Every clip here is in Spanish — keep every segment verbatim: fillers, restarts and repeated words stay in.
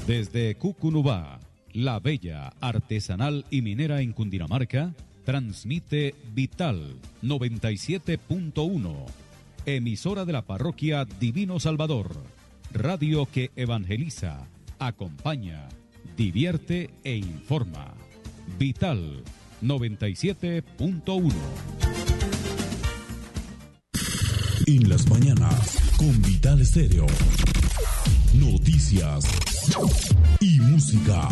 Desde Cucunubá, la bella, artesanal y minera en Cundinamarca, transmite Vital noventa y siete punto uno, emisora de la parroquia Divino Salvador, radio que evangeliza, acompaña, divierte e informa. Vital noventa y siete punto uno. En las mañanas, con Vital Estéreo. Noticias y música.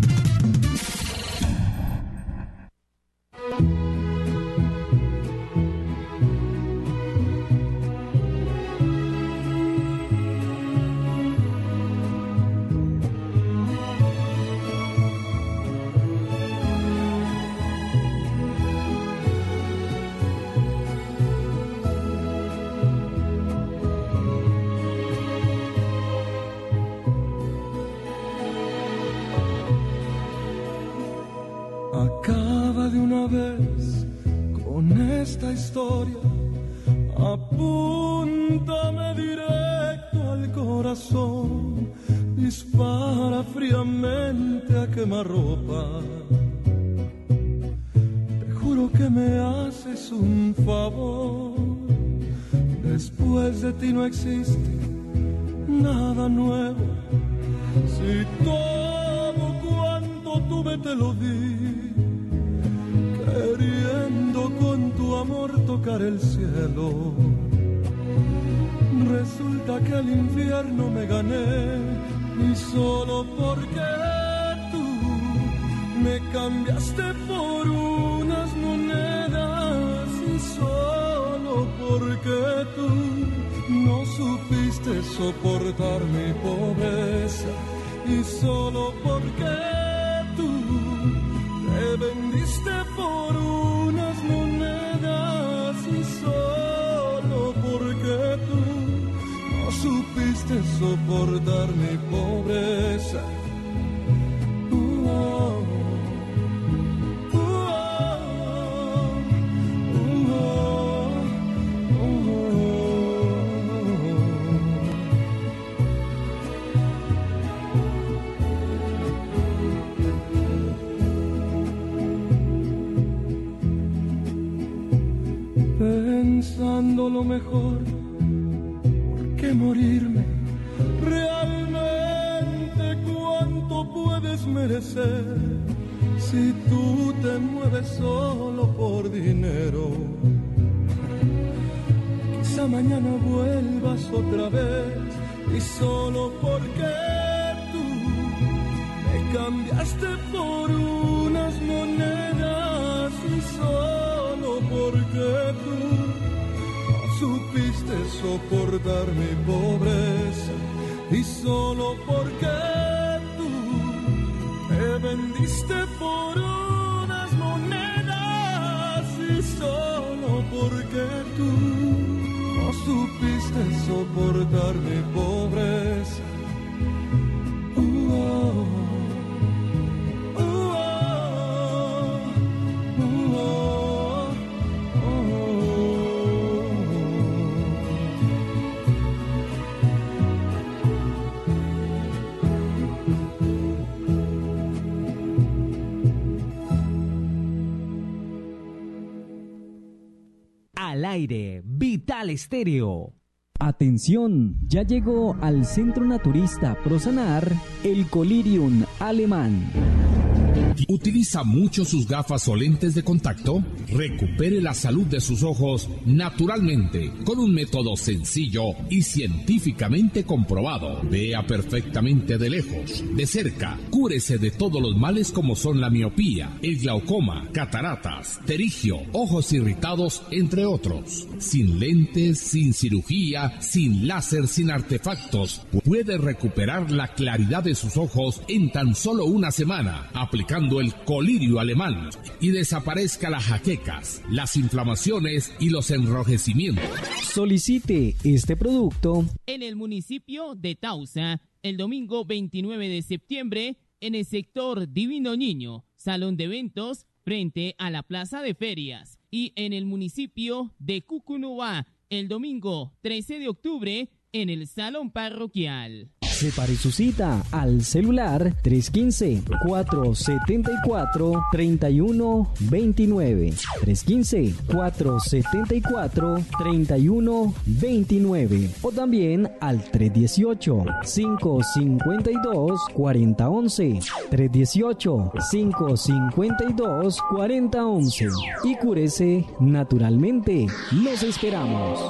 Acaba de una vez con esta historia, apúntame directo al corazón, dispara fríamente a quemarropa. Te juro que me haces un favor, después de ti no existe nada nuevo. Si todo cuanto tuve te lo di, queriendo con tu amor tocar el cielo, resulta que el infierno me gané, y solo porque tú me cambiaste por unas monedas, y solo porque tú no supiste soportar mi pobreza, y solo porque tú te vendiste por unas monedas, y solo porque tú no supiste soportar mi pobreza. Uh, oh, uh, oh, uh, oh, uh, Pensando lo mejor, ¿por qué morirme? Realmente cuánto puedes merecer si tú te mueves solo por dinero. Quizá mañana vuelvas otra vez, y solo porque tú me cambiaste por unas monedas, y solo porque tú no supiste soportar mi pobreza, y solo porque tú me vendiste por unas monedas, y solo porque tú no supiste soportar mi pobreza. Uh, oh. Al aire, Vital Estéreo. Atención, ya llegó al Centro Naturista Prosanar el Colirium alemán. ¿Utiliza mucho sus gafas o lentes de contacto? Recupere la salud de sus ojos naturalmente con un método sencillo y científicamente comprobado. Vea perfectamente de lejos, de cerca. Cúrese de todos los males como son la miopía, el glaucoma, cataratas, pterigio, ojos irritados, entre otros. Sin lentes, sin cirugía, sin láser, sin artefactos, puede recuperar la claridad de sus ojos en tan solo una semana, aplicando el colirio alemán, y desaparezca las jaquecas, las inflamaciones y los enrojecimientos. Solicite este producto en el municipio de Tausa el domingo veintinueve de septiembre en el sector Divino Niño, salón de eventos frente a la plaza de ferias, y en el municipio de Cucunubá el domingo trece de octubre en el salón parroquial. Separe su cita al celular tres uno cinco, cuatro siete cuatro, tres uno dos nueve. tres uno cinco, cuatro siete cuatro, tres uno dos nueve. O también al tres uno ocho, cinco cinco dos, cuatro cero once. tres uno ocho, cinco cinco dos, cuatro cero once. Y cúrese naturalmente. Los esperamos.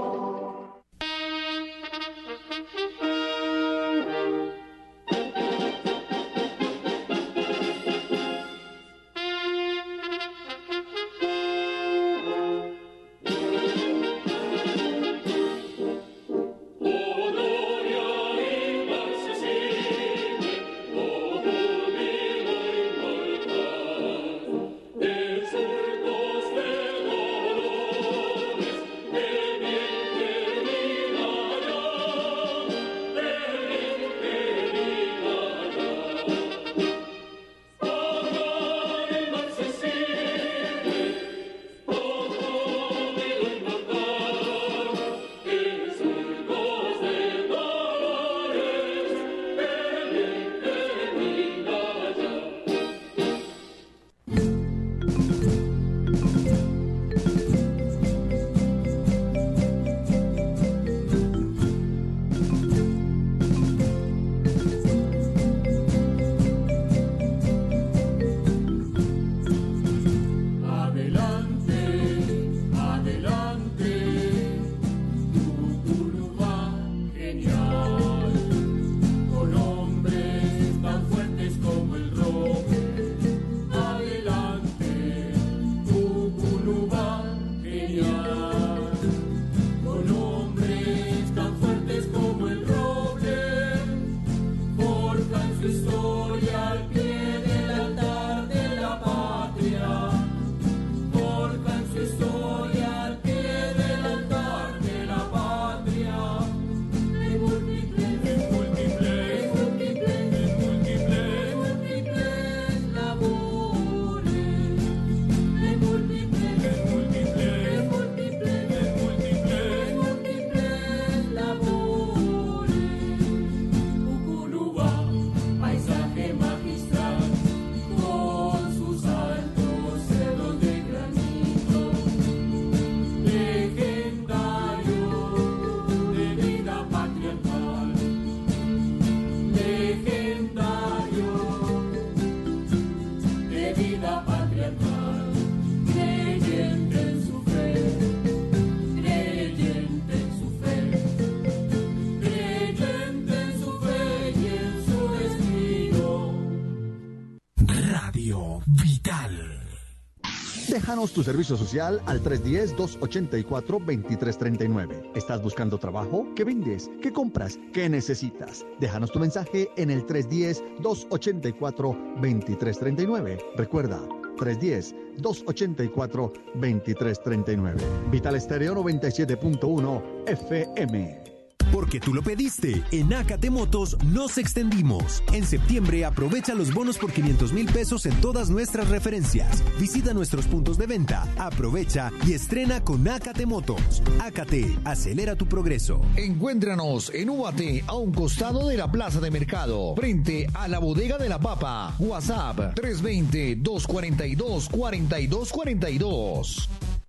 Déjanos tu servicio social al tres uno cero, dos ocho cuatro, dos tres tres nueve. ¿Estás buscando trabajo? ¿Qué vendes? ¿Qué compras? ¿Qué necesitas? Déjanos tu mensaje en el tres uno cero, dos ocho cuatro, dos tres tres nueve. Recuerda, tres uno cero, dos ocho cuatro, dos tres tres nueve. Vital Estéreo noventa y siete punto uno F M. Porque tú lo pediste, en Acate Motos nos extendimos. En septiembre aprovecha los bonos por quinientos mil pesos en todas nuestras referencias. Visita nuestros puntos de venta, aprovecha y estrena con Acate Motos. Acate, acelera tu progreso. Encuéntranos en Ubaté, a un costado de la Plaza de Mercado, frente a la Bodega de la Papa. WhatsApp tres dos cero, dos cuatro dos, cuatro dos cuatro dos.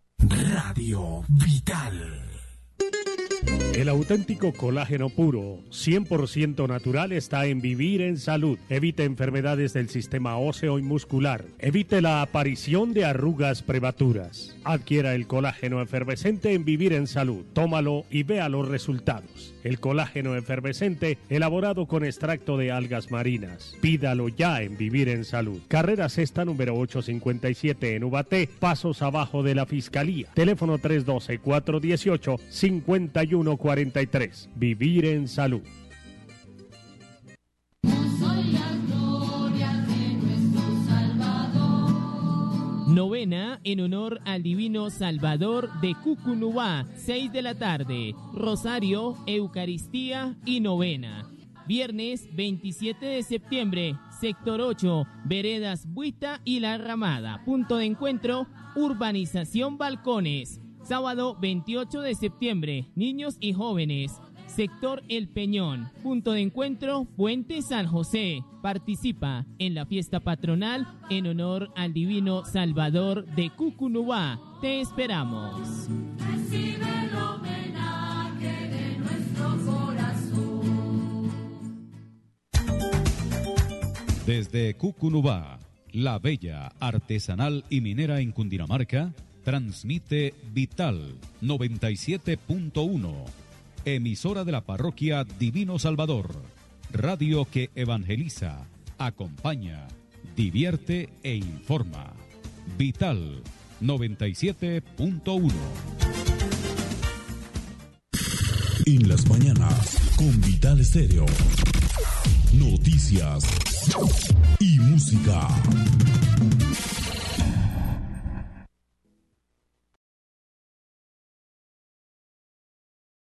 Radio Vital. El auténtico colágeno puro, cien por ciento natural, está en Vivir en Salud. Evite enfermedades del sistema óseo y muscular. Evite la aparición de arrugas prematuras. Adquiera el colágeno efervescente en Vivir en Salud. Tómalo y vea los resultados. El colágeno efervescente elaborado con extracto de algas marinas. Pídalo ya en Vivir en Salud. Carrera Sexta número ochocientos cincuenta y siete en Ubaté, pasos abajo de la Fiscalía. Teléfono tres uno dos, cuatro uno ocho, cinco uno cuatro tres. Vivir en Salud. Novena en honor al Divino Salvador de Cucunubá, seis de la tarde. Rosario, Eucaristía y novena. Viernes veintisiete de septiembre, sector ocho, Veredas Buita y La Ramada. Punto de encuentro, Urbanización Balcones. Sábado veintiocho de septiembre, niños y jóvenes. Sector El Peñón, punto de encuentro Puente San José. Participa en la fiesta patronal en honor al Divino Salvador de Cucunubá. Te esperamos. Recibe el homenaje de nuestro corazón. Desde Cucunubá, la bella, artesanal y minera en Cundinamarca, transmite Vital noventa y siete punto uno, emisora de la parroquia Divino Salvador, radio que evangeliza, acompaña, divierte e informa. Vital noventa y siete punto uno. En las mañanas, con Vital Estéreo. Noticias y música.